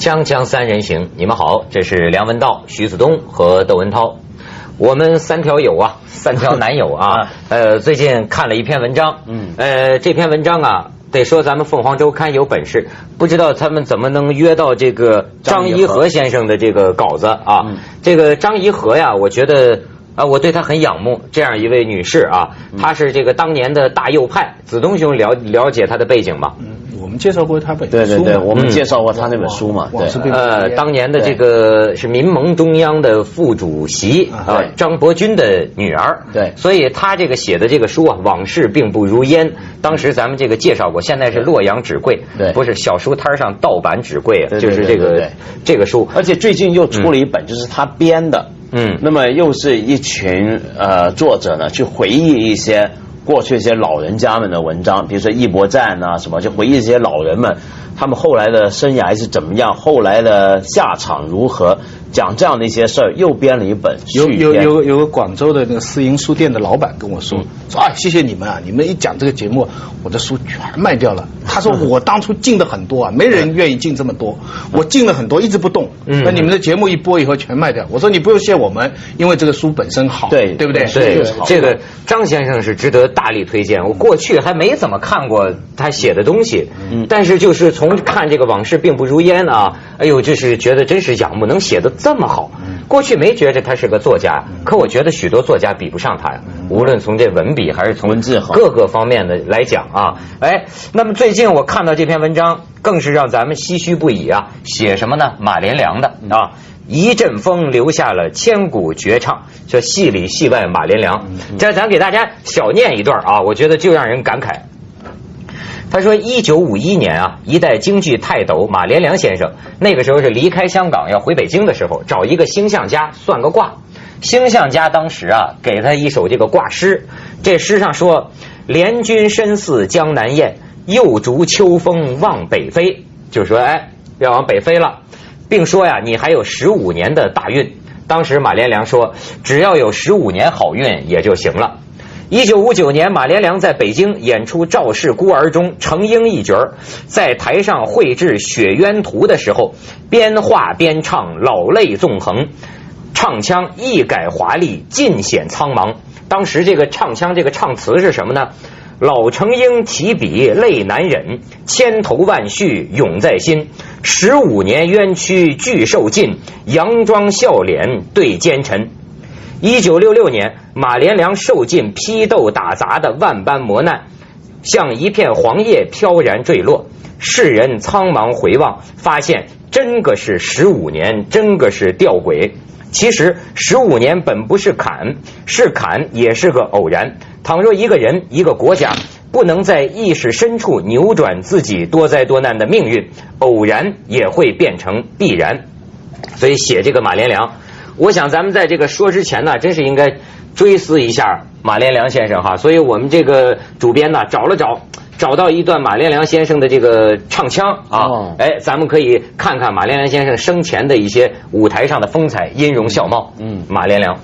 锵锵三人行，你们好，这是梁文道、徐子东和窦文涛，我们三条友啊，三条男友啊，最近看了一篇文章，这篇文章啊，得说咱们凤凰周刊有本事，不知道他们怎么能约到这个张颐和先生的这个稿子啊。这个张颐和呀，我觉得我对她很仰慕，这样一位女士啊，她是这个当年的大右派。子东兄了解她的背景吗？ 我们介绍过他本书， 对，我们介绍过他那本书嘛。 对，当年的这个是民盟中央的副主席张伯钧的女儿。 对， 所以他这个写的这个书啊，往事并不如烟。当时咱们这个介绍过，现在是洛阳纸贵， 对， 不是小书摊上盗版纸贵，就是这个书。 而且最近又出了一本，就是他编的，那么又是一群作者呢去回忆一些过去一些老人家们的文章，比如说义伯赞啊什么，就回忆这些老人们他们后来的生涯是怎么样，后来的下场如何，讲这样的一些事儿，又编了一本续编。 有个广州的那个私营书店的老板跟我说，谢谢你们啊，你们一讲这个节目，我的书全卖掉了。他说我当初进的很多啊，没人愿意进这么多，我进了很多一直不动。那你们的节目一播以后全卖掉。我说你不用谢我们，因为这个书本身好，对不对？ 对，这个张先生是值得大力推荐。我过去还没怎么看过他写的东西，但是就是从看这个往事并不如烟啊，哎呦，就是觉得真是仰慕，能写得这么好。过去没觉得他是个作家，可我觉得许多作家比不上他呀，无论从这文笔还是从文字好各个方面的来讲啊。那么最近我看到这篇文章，更是让咱们唏嘘不已啊。写什么呢？马连良的啊，一阵风留下了千古绝唱，这戏里戏外马连良。这咱给大家小念一段啊，我觉得就让人感慨。他说1951年啊，一代京剧泰斗马连良先生，那个时候是离开香港要回北京的时候，找一个星象家算个卦。星象家当时啊，给他一首这个卦诗，这诗上说：联军身似江南雁，又逐秋风望北飞，就说要往北飞了，并说呀，你还有15年的大运。当时马连良说，只要有15年好运也就行了。1959年，马连良在北京演出《赵氏孤儿》中程婴一角，在台上绘制《雪渊图》的时候，边画边唱，老泪纵横，唱腔一改华丽，尽显苍茫。当时这个唱腔，这个唱词是什么呢？老程婴提笔泪难忍，千头万绪涌在心，15年冤屈俱受尽，佯装笑脸对奸臣。1966年，马连良受尽批斗打砸的万般磨难，像一片黄叶飘然坠落，世人苍茫回望，发现真个是15年，真个是吊诡。其实15年本不是坎，是坎也是个偶然。倘若一个人一个国家不能在意识深处扭转自己多灾多难的命运，偶然也会变成必然。所以写这个马连良，我想咱们在这个说之前呢，真是应该追思一下马连良先生哈。所以我们这个主编呢找到一段马连良先生的这个唱腔啊，咱们可以看看马连良先生生前的一些舞台上的风采、音容笑貌。马连良。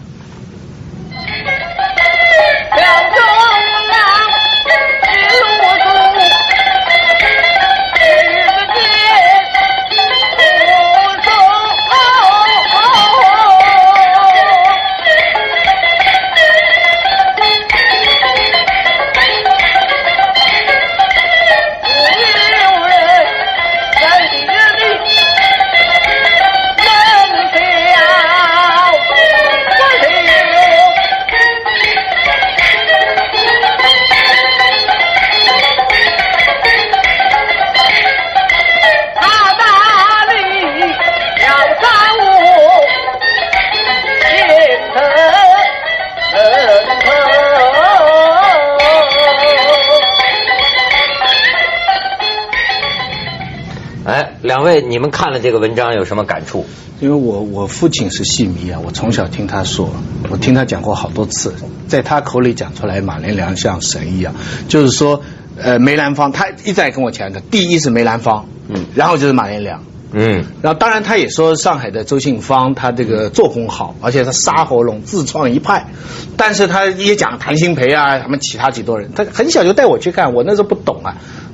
两位，你们看了这个文章有什么感触？ 因为我父亲是戏迷啊，我从小听他说，我听他讲过好多次，在他口里讲出来，马连良像神一样。就是说，梅兰芳，他一再跟我强调，第一是梅兰芳，然后就是马连良，然后当然他也说上海的周信芳，他这个作风好，而且他杀喉咙自创一派，但是他也讲谭鑫培啊，什么其他几多人，他很小就带我去看，我那时候不懂啊。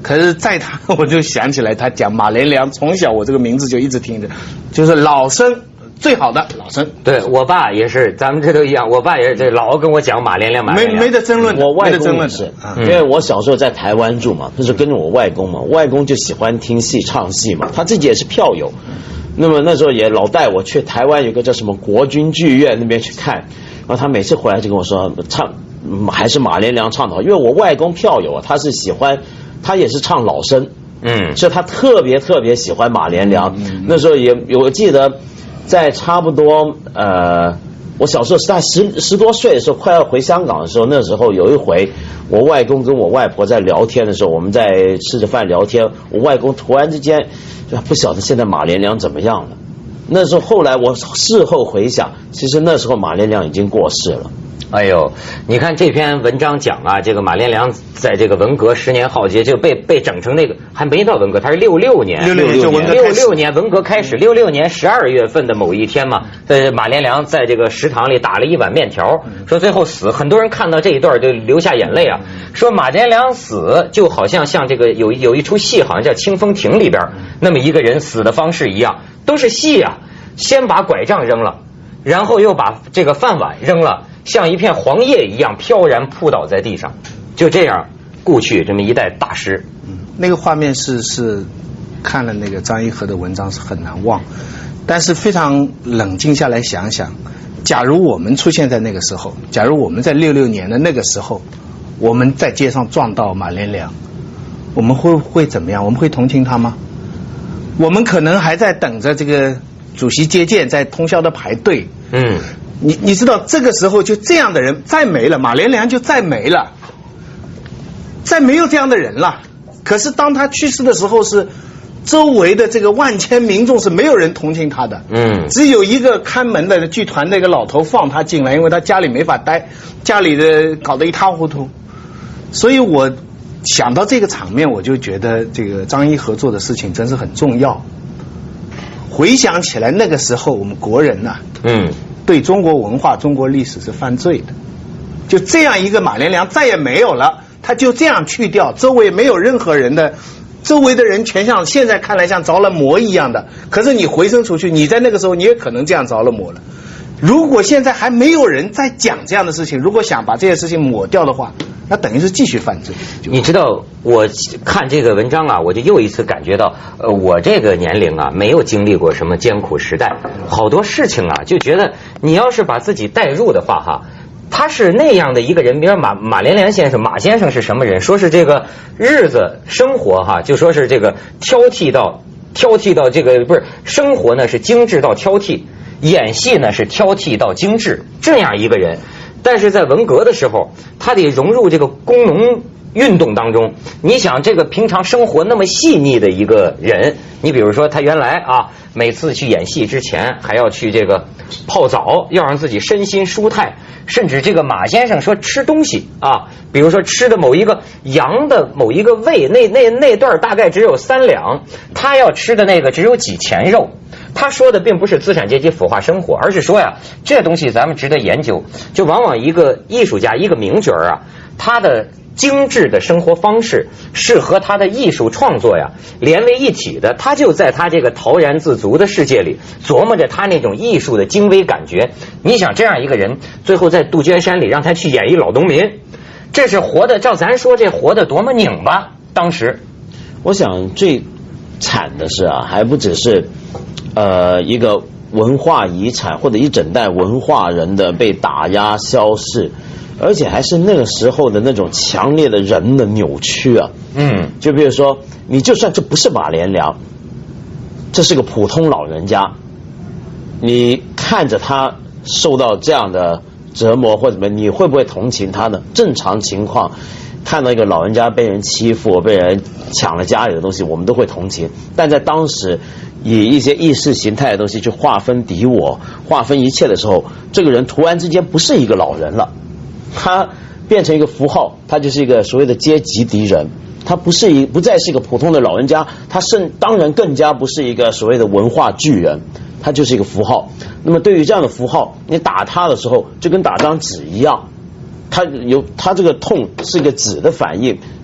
可是在他我就想起来，他讲马连良，从小我这个名字就一直听着，就是老生最好的老生。 对我爸也是，咱们这都一样，我爸也是这老跟我讲马连良。 没得争论， 我外公也是，因为我小时候在台湾住嘛，那是跟着我外公嘛，外公就喜欢听戏唱戏嘛，他自己也是票友，那么那时候也老带我去台湾有个叫什么国军剧院那边去看，然后他每次回来就跟我说唱还是马连良唱的好，因为我外公票友啊，他是喜欢，他也是唱老生，所以他特别喜欢马连良。那时候也我记得在差不多我小时候是在十多岁的时候，快要回香港的时候，那时候有一回，我外公跟我外婆在聊天的时候，我们在吃着饭聊天，我外公突然之间不晓得现在马连良怎么样了。那时候后来我事后回想，其实那时候马连良已经过世了。 哎呦，你看这篇文章讲啊，这个马连良在这个文革10年浩劫就被整成那个，还没到文革，他是66年文革开始，66年12月份的某一天嘛，马连良在这个食堂里打了一碗面条，说最后死，很多人看到这一段就流下眼泪啊，说马连良死就好像这个有一出戏，好像叫《清风亭》里边那么一个人死的方式一样，都是戏啊，先把拐杖扔了，然后又把这个饭碗扔了，像一片黄叶一样飘然扑倒在地上，就这样故去这么一代大师。 那个画面是看了那个张一和的文章是很难忘，但是非常冷静下来想想，假如我们出现在那个时候，假如我们在66年的那个时候，我们在街上撞到马连良，我们会怎么样？我们会同情他吗？我们可能还在等着这个主席接见，在通宵的排队。你知道这个时候就这样的人再没了，马连良就再没了，再没有这样的人了。可是当他去世的时候，是周围的这个万千民众是没有人同情他的，只有一个看门的剧团那个老头放他进来，因为他家里没法待，家里的搞得一塌糊涂。所以我想到这个场面，我就觉得这个张一和做的事情真是很重要。回想起来，那个时候我们国人呐，对中国文化、中国历史是犯罪的。就这样一个马连良再也没有了，他就这样去掉，周围没有任何人的，周围的人全像现在看来像着了魔一样的。可是你回身出去，你在那个时候你也可能这样着了魔了。如果现在还没有人在讲这样的事情，如果想把这些事情抹掉的话，那等于是继续犯罪。 你知道我看这个文章啊，我就又一次感觉到，我这个年龄啊，没有经历过什么艰苦时代，好多事情啊，就觉得你要是把自己带入的话哈，他是那样的一个人。比如马连良先生，马先生是什么人？说是这个日子生活哈，就说是这个挑剔到这个，不是生活呢是精致到挑剔，演戏呢是挑剔到精致，这样一个人。但是在文革的时候，他得融入这个工农运动当中。你想这个平常生活那么细腻的一个人，你比如说他原来啊，每次去演戏之前还要去这个泡澡，要让自己身心舒泰。甚至这个马先生说吃东西啊，比如说吃的某一个羊的某一个胃，那段大概只有3两，他要吃的那个只有几钱肉。他说的并不是资产阶级腐化生活，而是说呀，这东西咱们值得研究。就往往一个艺术家，一个名角啊，他的精致的生活方式是和他的艺术创作呀连为一体的。他就在他这个陶然自足的世界里琢磨着他那种艺术的精微感觉。你想这样一个人，最后在杜鹃山里让他去演一老农民，这是活的，照咱说这活的多么拧巴。当时我想最惨的是啊，还不只是一个文化遗产或者一整代文化人的被打压消逝，而且还是那个时候的那种强烈的人的扭曲啊。就比如说，你就算这不是马连良，这是个普通老人家，你看着他受到这样的折磨或者什么，你会不会同情他呢？正常情况，看到一个老人家被人欺负、被人抢了家里的东西，我们都会同情。但在当时，以一些意识形态的东西去划分敌我、划分一切的时候，这个人突然之间不是一个老人了，他变成一个符号，他就是一个所谓的阶级敌人。他不再是一个普通的老人家，他当然更加不是一个所谓的文化巨人，他就是一个符号。那么对于这样的符号，你打他的时候就跟打张纸一样，他这个痛是一个纸的反应，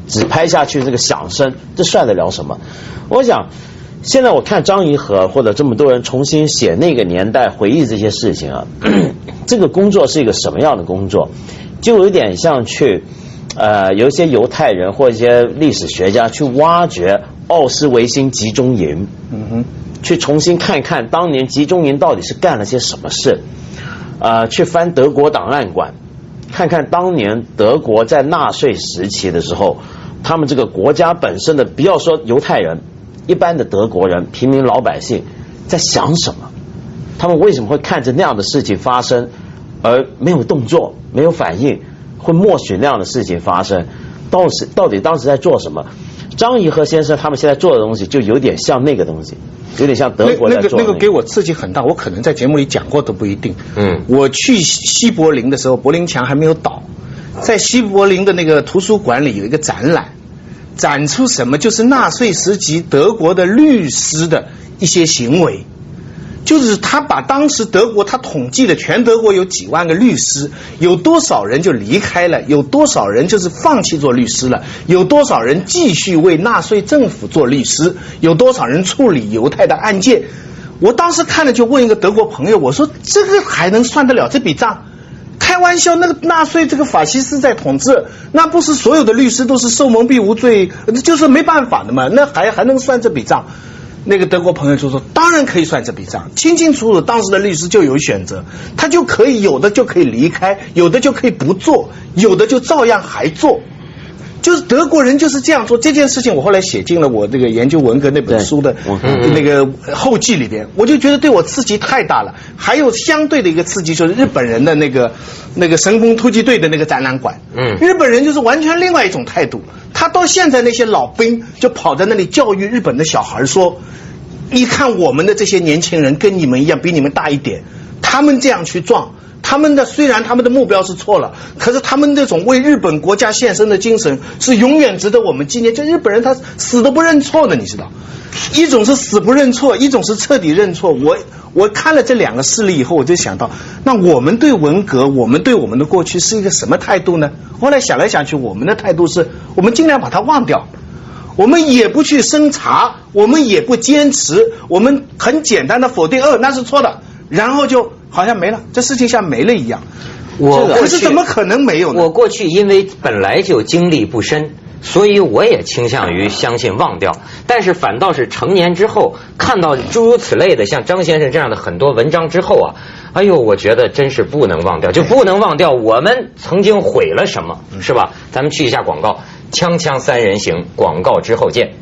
只拍下去这个响声，这算得了什么？我想，现在我看张颐和或者这么多人重新写那个年代回忆这些事情啊，这个工作是一个什么样的工作？就有点像去，有一些犹太人或一些历史学家去挖掘奥斯维辛集中营，去重新看看当年集中营到底是干了些什么事，去翻德国档案馆，看看当年德国在纳粹时期的时候，他们这个国家本身的，不要说犹太人，一般的德国人、平民老百姓在想什么？他们为什么会看着那样的事情发生，而没有动作、没有反应，会默许那样的事情发生？到底当时在做什么？张颐和先生他们现在做的东西，就有点像那个东西，有点像德国在做的那个给我刺激很大，我可能在节目里讲过都不一定。我去西柏林的时候，柏林墙还没有倒，在西柏林的那个图书馆里有一个展览，展出什么？就是纳粹时期德国的律师的一些行为。就是他把当时德国，他统计了全德国有几万个律师，有多少人就离开了，有多少人就是放弃做律师了，有多少人继续为纳粹政府做律师，有多少人处理犹太的案件。我当时看了就问一个德国朋友，我说这个还能算得了这笔账？开玩笑，那个纳粹这个法西斯在统治，那不是所有的律师都是受蒙蔽无罪，就是没办法的嘛，那还能算这笔账？那个德国朋友就说当然可以算这笔账，清清楚楚当时的律师就有选择，他就可以有的就可以离开，有的就可以不做，有的就照样还做。就是德国人就是这样做这件事情，我后来写进了我这个研究文革那本书的那个后记里边，我就觉得对我刺激太大了。还有相对的一个刺激就是日本人的那个神风突击队的那个展览馆，日本人就是完全另外一种态度。他到现在那些老兵就跑在那里教育日本的小孩说，你看我们的这些年轻人跟你们一样，比你们大一点，他们这样去撞，他们的虽然他们的目标是错了，可是他们那种为日本国家献身的精神是永远值得我们纪念。就日本人他死都不认错的，你知道，一种是死不认错，一种是彻底认错。我看了这两个事例以后，我就想到，那我们对文革，我们对我们的过去是一个什么态度呢？后来想来想去，我们的态度是我们尽量把它忘掉，我们也不去深查，我们也不坚持，我们很简单的否定，那是错的，然后就好像没了，这事情像没了一样。可是怎么可能没有呢？ 我过去因为本来就经历不深，所以我也倾向于相信忘掉，但是反倒是成年之后看到诸如此类的像张先生这样的很多文章之后啊，哎呦，我觉得真是不能忘掉，就不能忘掉我们曾经毁了什么，是吧？咱们去一下广告，锵锵三人行，广告之后见。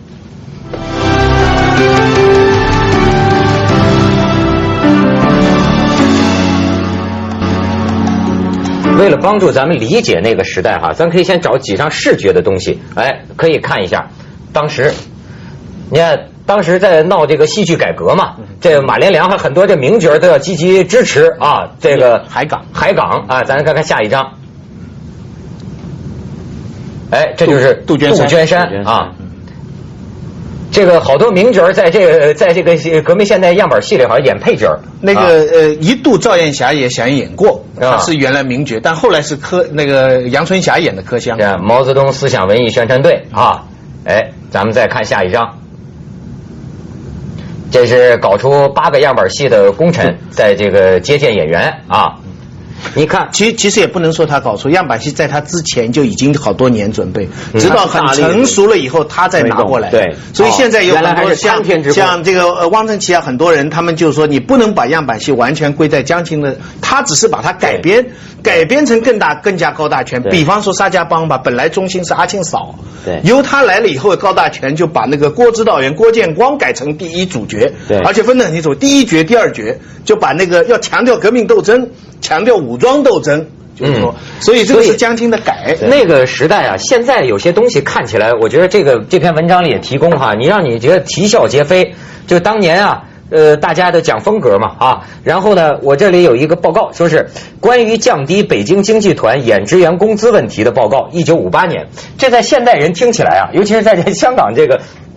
为了帮助咱们理解那个时代哈，咱可以先找几张视觉的东西，可以看一下。当时，你看，当时在闹这个戏剧改革嘛，这个马连良还很多这名角都要积极支持啊。这个海港啊，咱看看下一张。这就是杜鹃山啊。这个好多名角在这个革命现代样板戏里好像演配角。 那个一度赵燕霞也想演过，他是原来名角，但后来是那个杨春霞演的柯湘。 毛泽东思想文艺宣传队啊，咱们再看下一张。这是搞出8个样板戏的功臣在这个接见演员啊。你看， 其实也不能说他搞出样板戏，在他之前就已经好多年准备，直到很成熟了以后，他再拿过来。对，所以现在有很多像这个汪曾祺啊，很多人他们就说，你不能把样板戏完全归在江青的，他只是把它改编成更加高大全。比方说沙家浜吧，本来中心是阿庆嫂，对，由他来了以后，高大全就把那个郭指导员郭建光改成第一主角，对，而且分得很清楚，第一角、第二角，就把那个要强调革命斗争，强调武装斗争，就是说，所以这个是江青的改。 那个时代啊，现在有些东西看起来，我觉得这篇文章里也提供哈，让你觉得啼笑皆非。就当年啊，大家都讲风格嘛啊，然后呢，我这里有一个报告，说是关于降低北京经济团演职员工资问题的报告，1958年。这在现代人听起来啊，尤其是在香港这个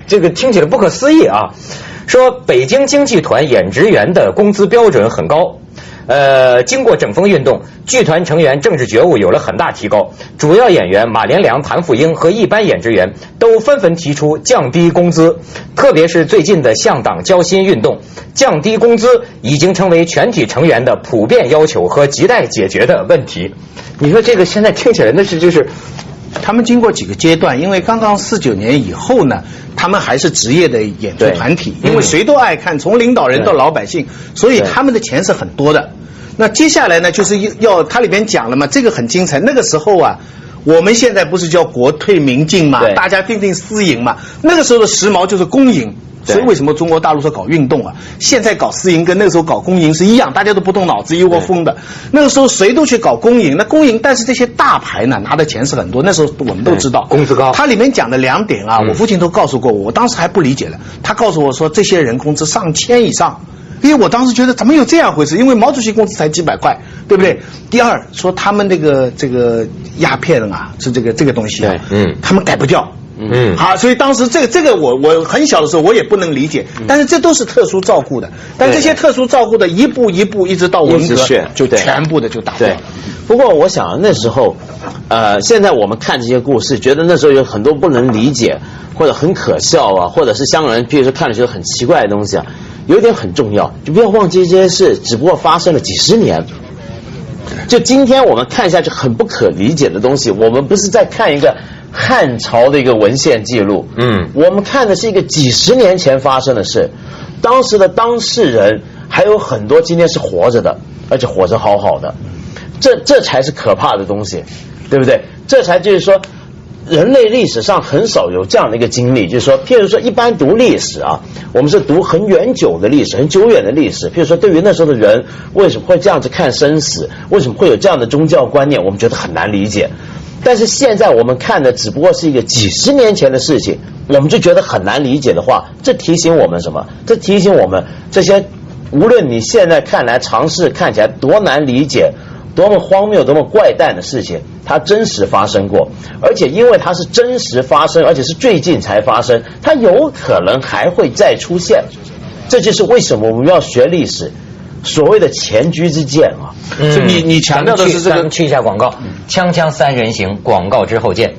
这个听起来不可思议啊。说北京京剧团演职员的工资标准很高。经过整风运动，剧团成员政治觉悟有了很大提高。主要演员马连良、谭富英和一般演职员都纷纷提出降低工资，特别是最近的向党交心运动，降低工资已经成为全体成员的普遍要求和亟待解决的问题。你说这个现在听起来那是就是。 他们经过几个阶段，因为刚刚49年以后呢，他们还是职业的演出团体，因为谁都爱看，从领导人到老百姓，所以他们的钱是很多的。那接下来呢，就是要它里边讲了嘛，这个很精彩。那个时候啊，我们现在不是叫国退民进嘛，大家定私营嘛，那个时候的时髦就是公营。所以为什么中国大陆说搞运动啊？现在搞私营跟那个时候搞公营是一样，大家都不动脑子一窝蜂的。那个时候谁都去搞公营，那公营但是这些大牌呢拿的钱是很多，那时候我们都知道工资高。 它里面讲的2点啊，我父亲都告诉过我，我当时还不理解了。他告诉我说这些人工资上千以上。因为我当时觉得怎么有这样回事？因为毛主席工资才几百块，对不对？第二，说他们这个鸦片啊，是这个东西啊，他们改不掉。好，所以当时这个我很小的时候我也不能理解，但是这都是特殊照顾的，但这些特殊照顾的一步一步一直到文革就全部的就打掉了。 不过我想那时候，现在我们看这些故事，觉得那时候有很多不能理解或者很可笑啊，或者是香港人，譬如说看了觉得很奇怪的东西啊，有一点很重要，就不要忘记这些事只不过发生了几十年。就今天我们看下去很不可理解的东西，我们不是在看一个汉朝的一个文献记录，我们看的是一个几十年前发生的事，当时的当事人还有很多今天是活着的，而且活着好好的，这才是可怕的东西，对不对？这才就是说人类历史上很少有这样的一个经历，就是说譬如说一般读历史啊，我们是读很远久的历史，很久远的历史，譬如说对于那时候的人为什么会这样子看生死，为什么会有这样的宗教观念，我们觉得很难理解。但是现在我们看的只不过是一个几十年前的事情，我们就觉得很难理解的话，这提醒我们什么？这提醒我们这些无论你现在看来尝试看起来多难理解，多么荒谬多么怪诞的事情，它真实发生过，而且因为它是真实发生，而且是最近才发生，它有可能还会再出现。这就是为什么我们要学历史，所谓的前车之鉴啊。 你强调的是这个。 咱们去一下广告，锵锵三人行，广告之后见。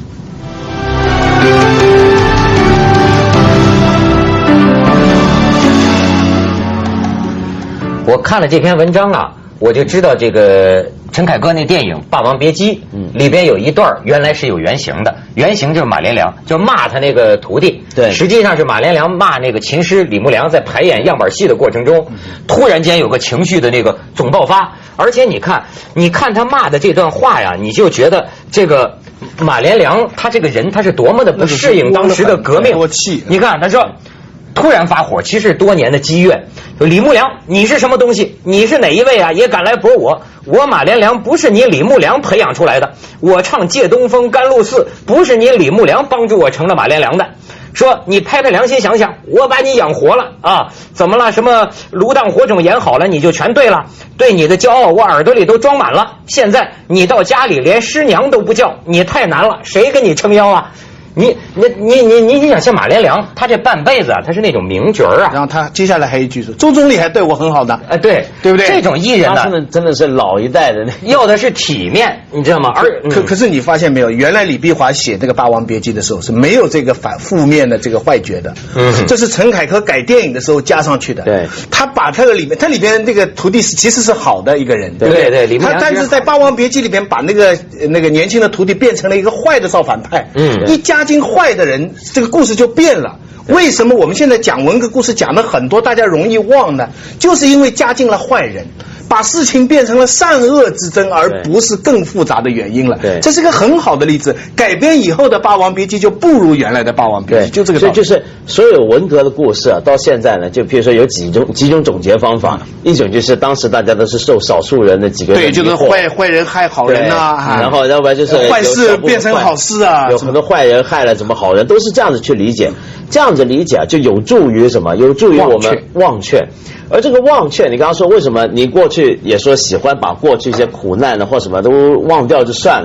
我看了这篇文章啊，我就知道这个陈凯歌那电影《霸王别姬》里边有一段原来是有原型的，原型就是马连良就骂他那个徒弟，对，实际上是马连良骂那个琴师李木良，在排演样板戏的过程中，突然间有个情绪的那个总爆发，而且你看他骂的这段话呀，你就觉得这个马连良他这个人他是多么的不适应当时的革命，你看他说。突然发火，其实多年的积怨。李木良，你是什么东西？你是哪一位啊？也敢来驳我？我马连良不是你李木良培养出来的，我唱借东风甘露寺不是你李木良帮助我成了马连良的。说你拍拍良心想想，我把你养活了啊，怎么了？什么炉荡火种演好了，你就全对了。对你的骄傲，我耳朵里都装满了。现在你到家里连师娘都不叫，你太难了，谁给你撑腰啊？你想像马连良，他这半辈子啊，他是那种名角啊。 然后他接下来还有一句说，周总理还对我很好的， 对不对？ 这种艺人呢， 真的是老一代的， 要的是体面，你知道吗？ 可是你发现没有，原来李碧华写那个《霸王别姬》的时候是没有这个负面的这个坏角的，这是陈凯歌改电影的时候加上去的。 对， 他把他里边这个徒弟其实是好的一个人，对不对？ 对， 但是在《霸王别姬》里边把那个年轻的徒弟变成了一个坏的造反派，一加进坏的人，这个故事就变了。为什么我们现在讲文革故事讲的很多，大家容易忘呢？就是因为加进了坏人，把事情变成了善恶之争，而不是更复杂的原因了。这是个很好的例子。改编以后的《霸王别姬》就不如原来的《霸王别姬》，就这个道理。 所以就是所有文革的故事啊，到现在呢，就比如说有几种总结方法，一种就是当时大家都是受少数人的几个人， 对，就是坏人害好人啊， 然后要不然就是坏事变成好事啊， 有很多坏人害了什么好人，都是这样子去理解。这样子理解啊，就有助于什么？有助于我们忘却。而这个忘却，你刚刚说为什么你过去也说喜欢把过去一些苦难的或什么都忘掉就算了？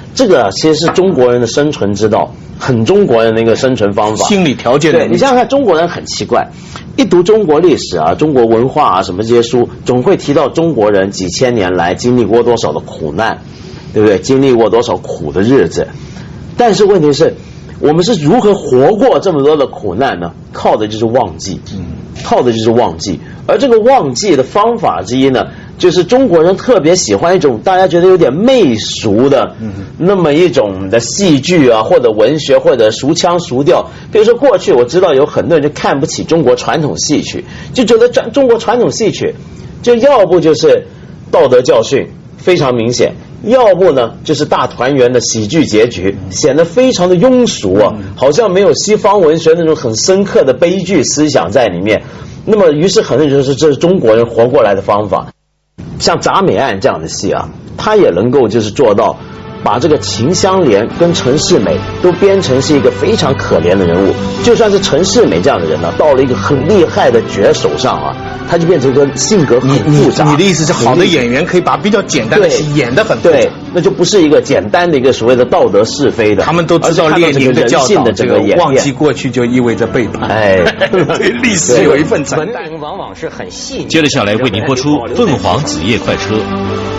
这个其实是中国人的生存之道，很中国人的一个生存方法。 心理条件的。 对，你想想看，中国人很奇怪，一读中国历史啊、中国文化啊什么这些书，总会提到中国人几千年来经历过多少的苦难，对不对？经历过多少苦的日子。但是问题是，我们是如何活过这么多的苦难呢？靠的就是忘记，靠的就是忘记。而这个忘记的方法之一呢，就是中国人特别喜欢一种大家觉得有点媚俗的那么一种的戏剧啊，或者文学，或者俗腔俗调。比如说过去我知道有很多人就看不起中国传统戏曲，就觉得中国传统戏曲就要不就是道德教训非常明显，要不呢就是大团圆的喜剧结局，显得非常的庸俗啊，好像没有西方文学那种很深刻的悲剧思想在里面。那么于是很多人就说这是中国人活过来的方法。像《铡美案》这样的戏啊，它也能够就是做到把这个秦香莲跟陈世美都编成是一个非常可怜的人物。就算是陈世美这样的人呢，到了一个很厉害的角手上啊，他就变成一个性格很复杂。 你的意思是，好的演员可以把比较简单的戏演得很复杂， 对，那就不是一个简单的一个所谓的道德是非的。 他们都知道列宁的教导， 这个忘记过去就意味着背叛。 哎， 对历史有一份承担。 文明往往是很细腻。 接着下来为您播出《凤凰子夜快车》。